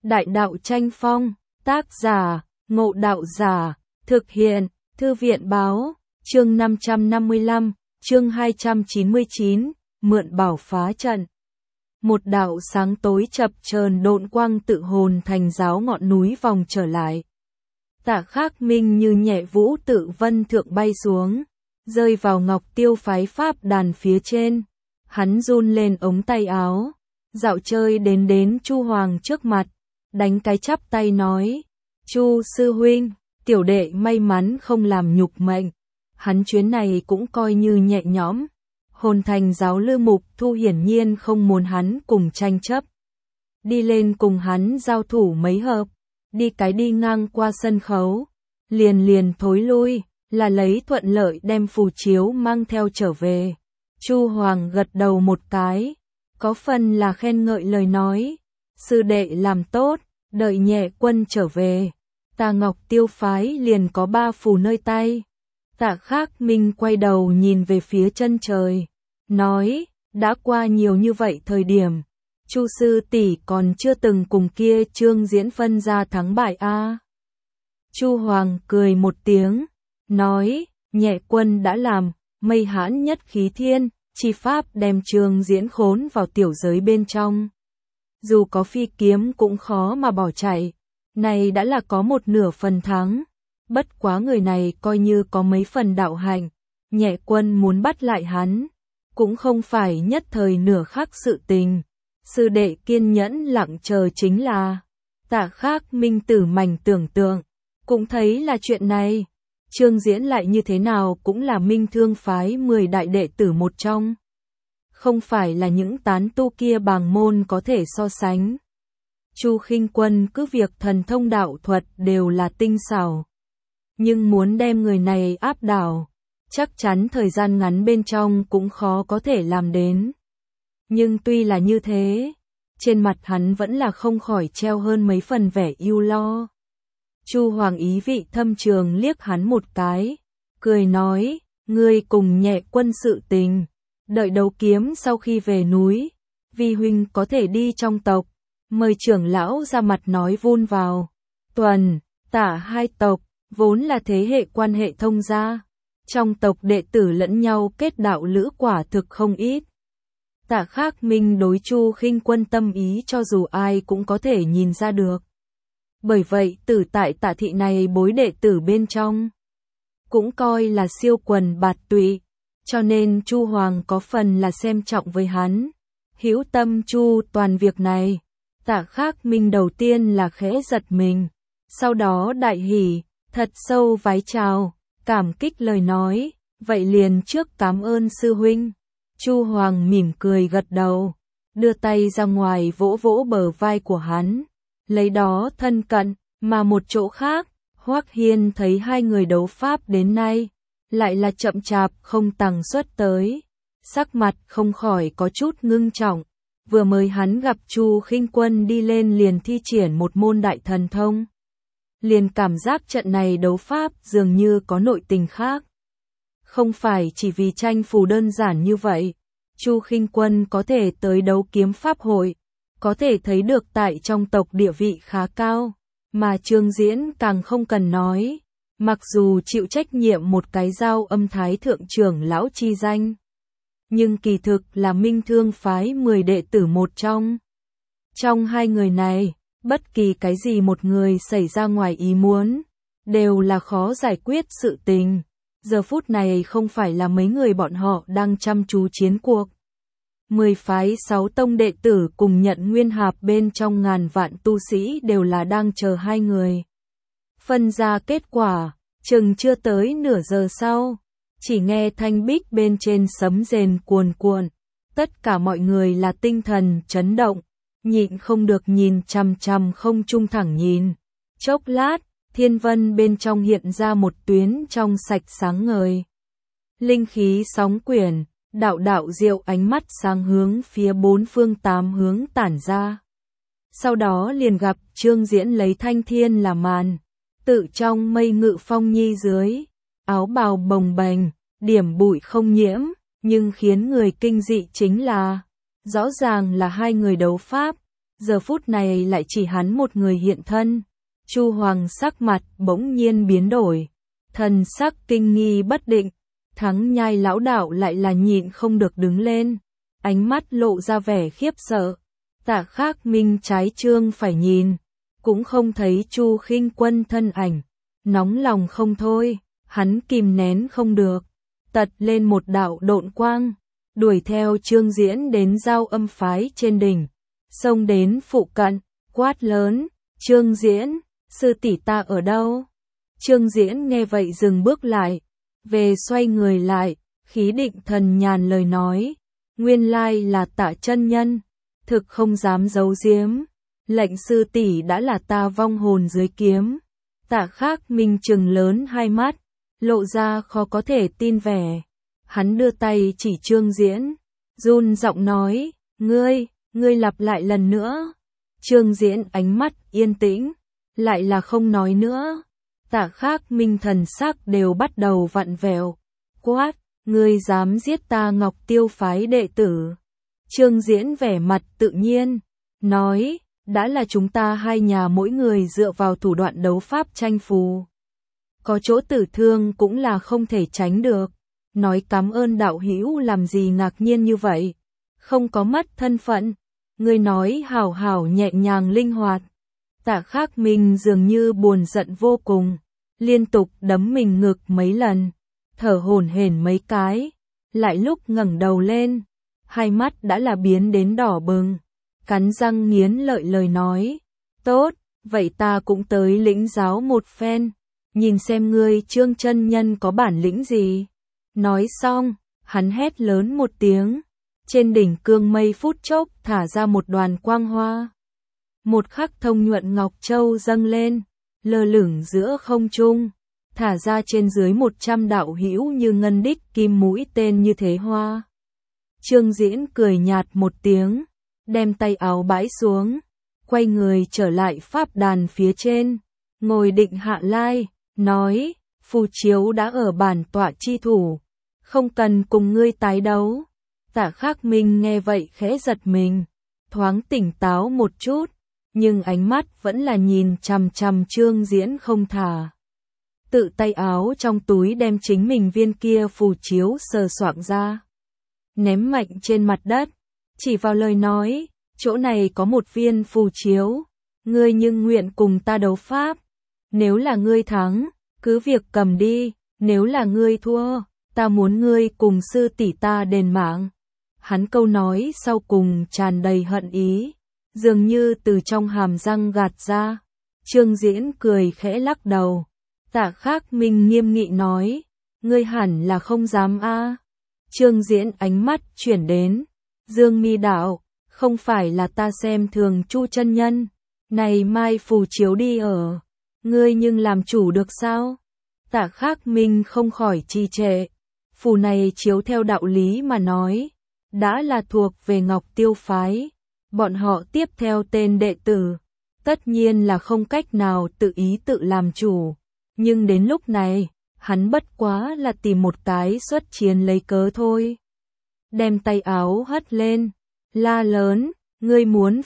Đại đạo tranh phong, tác giả, Ngộ Đạo Giả, thực hiện, Thư viện báo, chương 555, chương 299, mượn bảo phá trận. Một đạo sáng tối chập chờn độn quang tự hồn thành giáo ngọn núi vòng trở lại. Tạ Khắc Minh như nhẹ vũ tự vân thượng bay xuống, rơi vào Ngọc Tiêu phái pháp đàn phía trên. Hắn run lên ống tay áo, dạo chơi đến Chu Hoàng trước mặt, đánh cái chắp tay nói: "Chu sư huynh, tiểu đệ may mắn không làm nhục mệnh." Hắn chuyến này cũng coi như nhẹ nhõm. Hồn thành giáo Lư Mục Thu hiển nhiên không muốn hắn cùng tranh chấp. Đi lên cùng hắn giao thủ mấy hợp, đi ngang qua sân khấu, liền thối lui, là lấy thuận lợi đem phù chiếu mang theo trở về. Chu Hoàng gật đầu một cái, có phần là khen ngợi lời nói: "Sư đệ làm tốt, đợi nhẹ quân trở về, ta Ngọc Tiêu phái liền có 3 phù nơi tay." Tạ Khắc Minh quay đầu nhìn về phía chân trời, nói: "Đã qua nhiều như vậy thời điểm, Chu sư tỷ còn chưa từng cùng kia Trương Diễn phân ra thắng bại a?" Chu Hoàng cười một tiếng, nói: "Nhẹ quân đã làm, mây hãn nhất khí thiên, chi pháp đem Trương Diễn khốn vào tiểu giới bên trong. Dù có phi kiếm cũng khó mà bỏ chạy, này đã là có một nửa phần thắng. Bất quá người này coi như có mấy phần đạo hạnh, nhẹ quân muốn bắt lại hắn, cũng không phải nhất thời nửa khắc sự tình. Sư đệ kiên nhẫn lặng chờ chính là." Tạ Khắc Minh tử mảnh tưởng tượng, cũng thấy là chuyện này. Trương Diễn lại như thế nào cũng là Minh Thương phái 10 đại đệ tử một trong. Không phải là những tán tu kia bàng môn có thể so sánh. Chu Khinh Quân cứ việc thần thông đạo thuật đều là tinh xảo, nhưng muốn đem người này áp đảo, chắc chắn thời gian ngắn bên trong cũng khó có thể làm đến. Nhưng tuy là như thế, trên mặt hắn vẫn là không khỏi treo hơn mấy phần vẻ ưu lo. Chu Hoàng ý vị thâm trường liếc hắn một cái, cười nói: "Ngươi cùng nhẹ quân sự tình, đợi đấu kiếm sau khi về núi, vi huynh có thể đi trong tộc, mời trưởng lão ra mặt nói vun vào. Tuần, Tả hai tộc vốn là thế hệ quan hệ thông gia, trong tộc đệ tử lẫn nhau kết đạo lữ quả thực không ít." Tạ Khắc Minh đối Chu Khinh Quân tâm ý cho dù ai cũng có thể nhìn ra được. Bởi vậy tử tại Tạ thị này bối đệ tử bên trong, cũng coi là siêu quần bạt tụy, cho nên Chu Hoàng có phần là xem trọng với hắn. Hữu tâm Chu toàn việc này, Tạ Khắc Minh đầu tiên là khẽ giật mình, sau đó đại hỉ, thật sâu vái chào, cảm kích lời nói: "Vậy liền trước cảm ơn sư huynh." Chu Hoàng mỉm cười gật đầu, đưa tay ra ngoài vỗ vỗ bờ vai của hắn, lấy đó thân cận. Mà một chỗ khác, Hoắc Hiên thấy hai người đấu pháp đến nay, lại là chậm chạp không tằng xuất tới, sắc mặt không khỏi có chút ngưng trọng. Vừa mới hắn gặp Chu Khinh Quân đi lên liền thi triển một môn đại thần thông, liền cảm giác trận này đấu pháp dường như có nội tình khác. Không phải chỉ vì tranh phù đơn giản như vậy, Chu Khinh Quân có thể tới đấu kiếm pháp hội, có thể thấy được tại trong tộc địa vị khá cao, mà Trương Diễn càng không cần nói, mặc dù chịu trách nhiệm một cái Giao Âm Thái thượng trưởng lão chi danh, nhưng kỳ thực là Minh Thương phái 10 đệ tử một trong. Trong hai người này, bất kỳ cái gì một người xảy ra ngoài ý muốn, đều là khó giải quyết sự tình. Giờ phút này không phải là mấy người bọn họ đang chăm chú chiến cuộc. 10 phái 6 tông đệ tử cùng Nhận Nguyên Hạp bên trong ngàn vạn tu sĩ đều là đang chờ hai người phân ra kết quả. Chừng chưa tới nửa giờ sau, chỉ nghe thanh bích bên trên sấm rền cuồn cuộn, tất cả mọi người là tinh thần chấn động, nhịn không được nhìn chằm chằm không trung thẳng nhìn. Chốc lát, thiên vân bên trong hiện ra một tuyến trong sạch sáng ngời. Linh khí sóng quyển, đạo đạo diệu ánh mắt sáng hướng phía 4 phương 8 hướng tản ra. Sau đó liền gặp Trương Diễn lấy thanh thiên là màn, tự trong mây ngự phong nhi dưới, áo bào bồng bềnh, điểm bụi không nhiễm, nhưng khiến người kinh dị chính là, rõ ràng là hai người đấu pháp, giờ phút này lại chỉ hắn một người hiện thân. Chu Hoàng sắc mặt bỗng nhiên biến đổi, thần sắc kinh nghi bất định. Thắng Nhai lão đạo lại là nhịn không được đứng lên, ánh mắt lộ ra vẻ khiếp sợ. Tạ Khắc Minh trái trương phải nhìn, cũng không thấy Chu Khinh Quân thân ảnh, nóng lòng không thôi, hắn kìm nén không được, tật lên một đạo độn quang, đuổi theo Trương Diễn đến giao âm phái trên đỉnh, xông đến phụ cận, quát lớn, Trương Diễn, sư tỷ ta ở đâu? Trương Diễn nghe vậy dừng bước lại, về xoay người lại, khí định thần nhàn lời nói, nguyên lai là Tạ chân nhân, thực không dám giấu giếm, lệnh sư tỷ đã là ta vong hồn dưới kiếm. Tạ Khắc Minh trừng lớn hai mắt, lộ ra khó có thể tin vẻ. Hắn đưa tay chỉ Trương Diễn, run giọng nói, ngươi lặp lại lần nữa. Trương Diễn ánh mắt yên tĩnh, lại là không nói nữa. Tạ Khắc Minh thần sắc đều bắt đầu vặn vẹo, quát, ngươi dám giết ta Ngọc Tiêu phái đệ tử. Trương Diễn vẻ mặt tự nhiên, nói, đã là chúng ta hai nhà mỗi người dựa vào thủ đoạn đấu pháp tranh phù. Có chỗ tử thương cũng là không thể tránh được. Nói cảm ơn đạo hữu làm gì ngạc nhiên như vậy. Không có mất thân phận. Ngươi nói hảo hảo nhẹ nhàng linh hoạt. Tạ Khắc Minh dường như buồn giận vô cùng. Liên tục đấm mình ngực mấy lần. Thở hổn hển mấy cái. Lại lúc ngẩng đầu lên. Hai mắt đã là biến đến đỏ bừng. Cắn răng nghiến lợi lời nói. Tốt, vậy ta cũng tới lĩnh giáo một phen. Nhìn xem ngươi Trương chân nhân có bản lĩnh gì. Nói xong, hắn hét lớn một tiếng. Trên đỉnh cương mây phút chốc thả ra một đoàn quang hoa. Một khắc thông nhuận ngọc châu dâng lên, lơ lửng giữa không trung. Thả ra trên dưới 100 đạo hữu như ngân đích kim mũi tên như thế hoa. Trương Diễn cười nhạt một tiếng, đem tay áo bãi xuống, quay người trở lại pháp đàn phía trên, ngồi định hạ lai, nói, phù chiếu đã ở bản tọa chi thủ, không cần cùng ngươi tái đấu. Tạ Khắc Minh nghe vậy khẽ giật mình, thoáng tỉnh táo một chút, nhưng ánh mắt vẫn là nhìn chằm chằm Trương Diễn không thả. Tự tay áo trong túi đem chính mình viên kia phù chiếu sờ soạng ra, ném mạnh trên mặt đất, chỉ vào lời nói, chỗ này có một viên phù chiếu, ngươi nhưng nguyện cùng ta đấu pháp, nếu là ngươi thắng, cứ việc cầm đi, nếu là ngươi thua, ta muốn ngươi cùng sư tỷ ta đền mạng. Hắn câu nói sau cùng tràn đầy hận ý, dường như từ trong hàm răng gạt ra. Trương Diễn cười khẽ lắc đầu. Tạ Khắc Minh nghiêm nghị nói, ngươi hẳn là không dám a. Trương Diễn ánh mắt chuyển đến, Dương Mi đạo, không phải là ta xem thường Chu chân nhân, này mai phù chiếu đi ở, ngươi nhưng làm chủ được sao? Tạ Khắc Minh không khỏi trì trệ, phù này chiếu theo đạo lý mà nói, đã là thuộc về Ngọc Tiêu phái, bọn họ tiếp theo tên đệ tử, tất nhiên là không cách nào tự ý tự làm chủ, nhưng đến lúc này, hắn bất quá là tìm một cái xuất chiến lấy cớ thôi. Đem tay áo hất lên, la lớn, ngươi muốn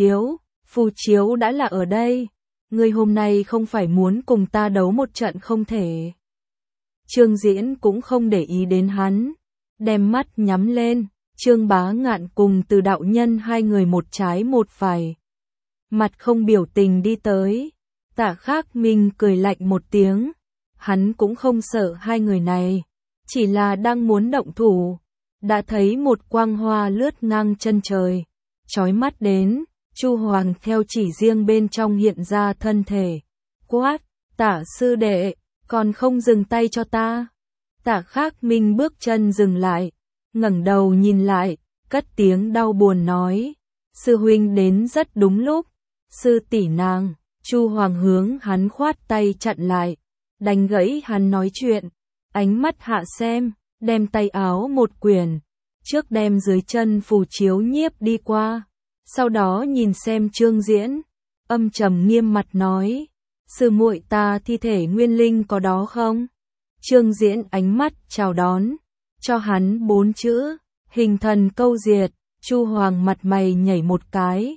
phù chiếu đã là ở đây, ngươi hôm nay không phải muốn cùng ta đấu một trận không thể. Trương Diễn cũng không để ý đến hắn, đem mắt nhắm lên, Trương Bá Ngạn cùng Từ đạo nhân hai người một trái một phải. Mặt không biểu tình đi tới, Tạ Khắc Minh cười lạnh một tiếng, hắn cũng không sợ hai người này, chỉ là đang muốn động thủ, đã thấy một quang hoa lướt ngang chân trời, chói mắt đến, Chu Hoàng theo chỉ riêng bên trong hiện ra thân thể, quát, Tạ sư đệ, còn không dừng tay cho ta. Tạ Khắc Minh bước chân dừng lại, ngẩng đầu nhìn lại, cất tiếng đau buồn nói, sư huynh đến rất đúng lúc, sư tỷ nàng. Chu Hoàng hướng hắn khoát tay chặn lại, đánh gãy hắn nói chuyện, ánh mắt hạ xem, đem tay áo một quyển, trước đem dưới chân phù chiếu nhiếp đi qua, sau đó nhìn xem Trương Diễn, âm trầm nghiêm mặt nói, sư muội ta thi thể nguyên linh có đó không? Trương Diễn ánh mắt chào đón, cho hắn 4 chữ, hình thần câu diệt. Chu Hoàng mặt mày nhảy một cái,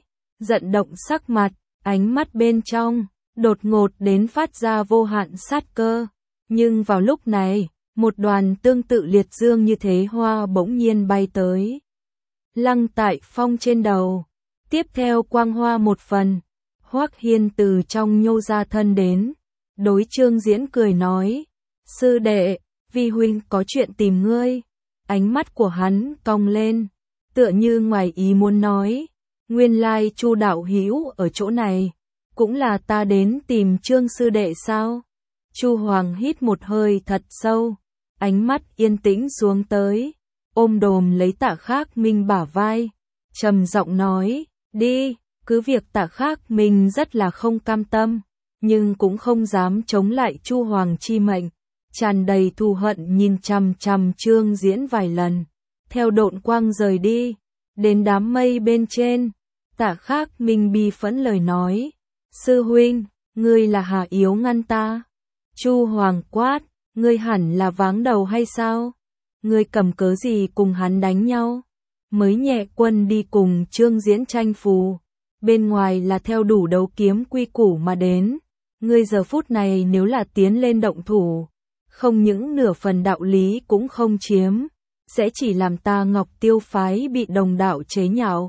giận động sắc mặt, ánh mắt bên trong, đột ngột đến phát ra vô hạn sát cơ. Nhưng vào lúc này, một đoàn tương tự liệt dương như thế hoa bỗng nhiên bay tới. Lăng tại Phong trên đầu. Tiếp theo quang hoa một phần, Hoắc Hiên từ trong nhô ra thân đến. Đối Trương Diễn cười nói, sư đệ, vi huynh có chuyện tìm ngươi. Ánh mắt của hắn cong lên, tựa như ngoài ý muốn nói, nguyên lai Chu đạo hữu ở chỗ này, cũng là ta đến tìm Trương sư đệ sao? Chu Hoàng hít một hơi thật sâu, ánh mắt yên tĩnh xuống tới, ôm đồm lấy Tạ Khác Minh bả vai, trầm giọng nói, đi, cứ việc Tạ Khác Minh rất là không cam tâm, nhưng cũng không dám chống lại Chu Hoàng chi mệnh, tràn đầy thù hận nhìn chằm chằm Trương Diễn vài lần, theo độn quang rời đi, đến đám mây bên trên, Tạ Khác Minh bi phẫn lời nói, sư huynh, ngươi là hà yếu ngăn ta. Chu Hoàng quát, ngươi hẳn là váng đầu hay sao? Ngươi cầm cớ gì cùng hắn đánh nhau? Mới nhẹ quân đi cùng Trương Diễn tranh phù, bên ngoài là theo đủ đấu kiếm quy củ mà đến. Ngươi giờ phút này nếu là tiến lên động thủ, không những nửa phần đạo lý cũng không chiếm, sẽ chỉ làm ta Ngọc Tiêu phái bị đồng đạo chế nhạo.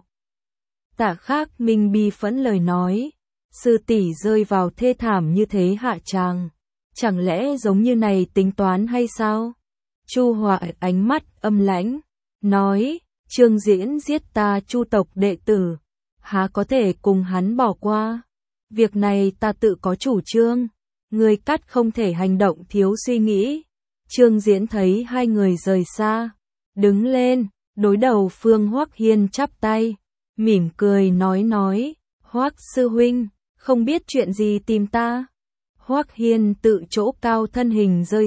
Tạ Khác Minh bi phẫn lời nói, sư tỷ rơi vào thê thảm như thế hạ tràng, chẳng lẽ giống như này tính toán hay sao? Chu Hòa ánh mắt âm lãnh, nói, Trương Diễn giết ta Chu tộc đệ tử, há có thể cùng hắn bỏ qua? Việc này ta tự có chủ trương, người cắt không thể hành động thiếu suy nghĩ. Trương Diễn thấy hai người rời xa, đứng lên, đối đầu Phương Hoắc Hiên chắp tay, mỉm cười nói, Hoắc sư huynh, không biết chuyện gì tìm ta. Hoắc Hiên tự chỗ cao thân hình rơi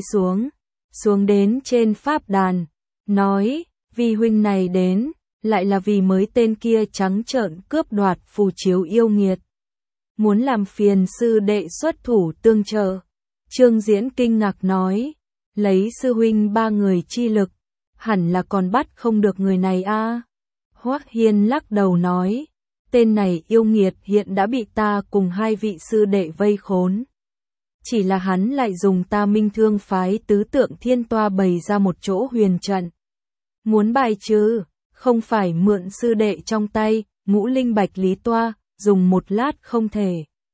xuống đến trên pháp đàn, nói, vì huynh này đến, lại là vì mới tên kia trắng trợn cướp đoạt phù chiếu yêu nghiệt. Muốn làm phiền sư đệ xuất thủ tương trợ. Trương Diễn kinh ngạc nói, lấy sư huynh ba người chi lực, hẳn là còn bắt không được người này a. Hoắc Hiên lắc đầu nói, tên này yêu nghiệt hiện đã bị ta cùng hai vị sư đệ vây khốn. Chỉ là hắn lại dùng ta Minh Thương phái tứ tượng thiên toa bày ra một chỗ huyền trận. Muốn bài trừ, không phải mượn sư đệ trong tay, ngũ linh bạch lý toa, dùng một lát không thể.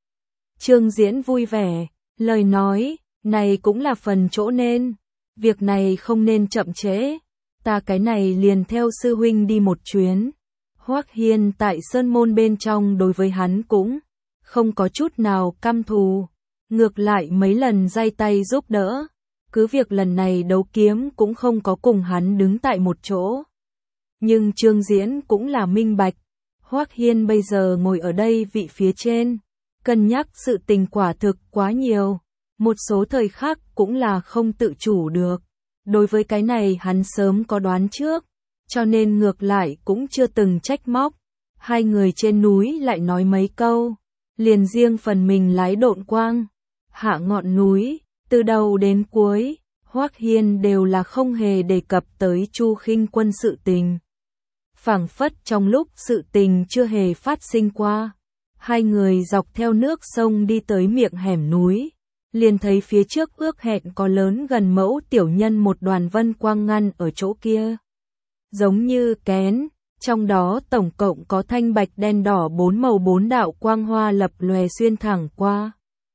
Trương Diễn vui vẻ, lời nói, này cũng là phần chỗ nên, việc này không nên chậm trễ, ta cái này liền theo sư huynh đi một chuyến. Hoắc Hiên tại sơn môn bên trong đối với hắn cũng không có chút nào căm thù, ngược lại mấy lần giay tay giúp đỡ, cứ việc lần này đấu kiếm cũng không có cùng hắn đứng tại một chỗ. Nhưng Trương Diễn cũng là minh bạch, Hoắc Hiên bây giờ ngồi ở đây vị phía trên, cân nhắc sự tình quả thực quá nhiều, một số thời khắc cũng là không tự chủ được. Đối với cái này hắn sớm có đoán trước, cho nên ngược lại cũng chưa từng trách móc. Hai người trên núi lại nói mấy câu, liền riêng phần mình lái độn quang, hạ ngọn núi, từ đầu đến cuối, Hoắc Hiên đều là không hề đề cập tới Chu Khinh Quân sự tình. Phảng phất trong lúc sự tình chưa hề phát sinh qua, hai người dọc theo nước sông đi tới miệng hẻm núi, liền thấy phía trước ước hẹn có lớn gần mẫu tiểu nhân một đoàn vân quang ngăn ở chỗ kia. Giống như kén, trong đó tổng cộng có thanh bạch đen đỏ bốn màu bốn đạo quang hoa lập lòe xuyên thẳng qua.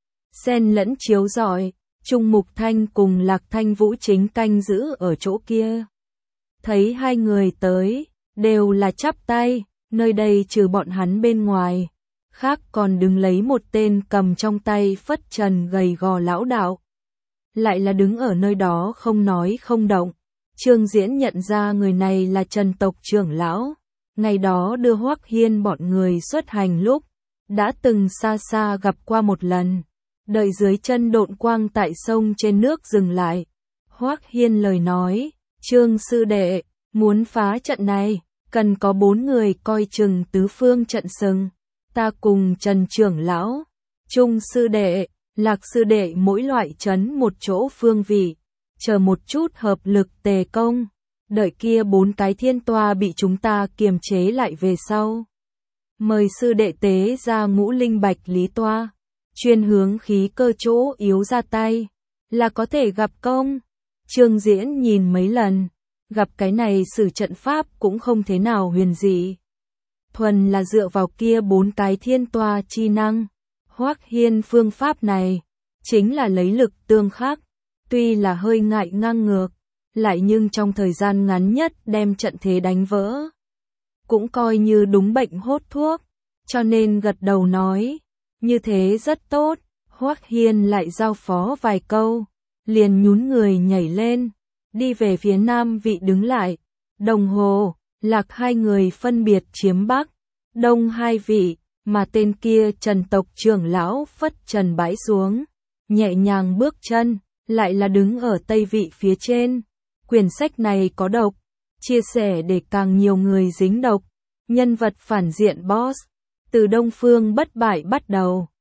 Xen lẫn chiếu rọi, Trung Mục Thanh cùng Lạc Thanh Vũ chính canh giữ ở chỗ kia. Thấy hai người tới, đều là chắp tay, nơi đây trừ bọn hắn bên ngoài, khác còn đứng lấy một tên cầm trong tay phất trần gầy gò lão đạo. Lại là đứng ở nơi đó không nói không động. Trương Diễn nhận ra người này là Trần tộc trưởng lão, ngày đó đưa Hoắc Hiên bọn người xuất hành lúc, đã từng xa xa gặp qua một lần. Đợi dưới chân độn quang tại sông trên nước dừng lại, Hoắc Hiên lời nói, Trương sư đệ, muốn phá trận này, cần có 4 người coi chừng tứ phương trận sừng. Ta cùng Trần trưởng lão, Trung sư đệ, Lạc sư đệ mỗi loại trấn một chỗ phương vị, chờ một chút hợp lực tề công, đợi kia 4 cái thiên toa bị chúng ta kiềm chế lại về sau. mời sư đệ tế ra ngũ linh bạch lý toa, chuyên hướng khí cơ chỗ yếu ra tay, là có thể gặp công. Trương Diễn nhìn mấy lần, gặp cái này sử trận pháp cũng không thế nào huyền dị. Thuần là dựa vào kia 4 cái thiên toa chi năng. Hoắc Hiên phương pháp này, chính là lấy lực tương khắc, tuy là hơi ngại ngang ngược, lại nhưng trong thời gian ngắn nhất đem trận thế đánh vỡ. Cũng coi như đúng bệnh hốt thuốc, cho nên gật đầu nói, như thế rất tốt. Hoắc Hiên lại giao phó vài câu, liền nhún người nhảy lên, đi về phía nam vị đứng lại. Đồng Hồ, Lạc hai người phân biệt chiếm Bắc, Đông hai vị, mà tên kia Trần tộc trưởng lão phất trần bãi xuống, nhẹ nhàng bước chân, lại là đứng ở Tây vị phía trên. Quyển sách này có độc, chia sẻ để càng nhiều người dính độc. Nhân vật phản diện boss, từ Đông Phương bất bại bắt đầu.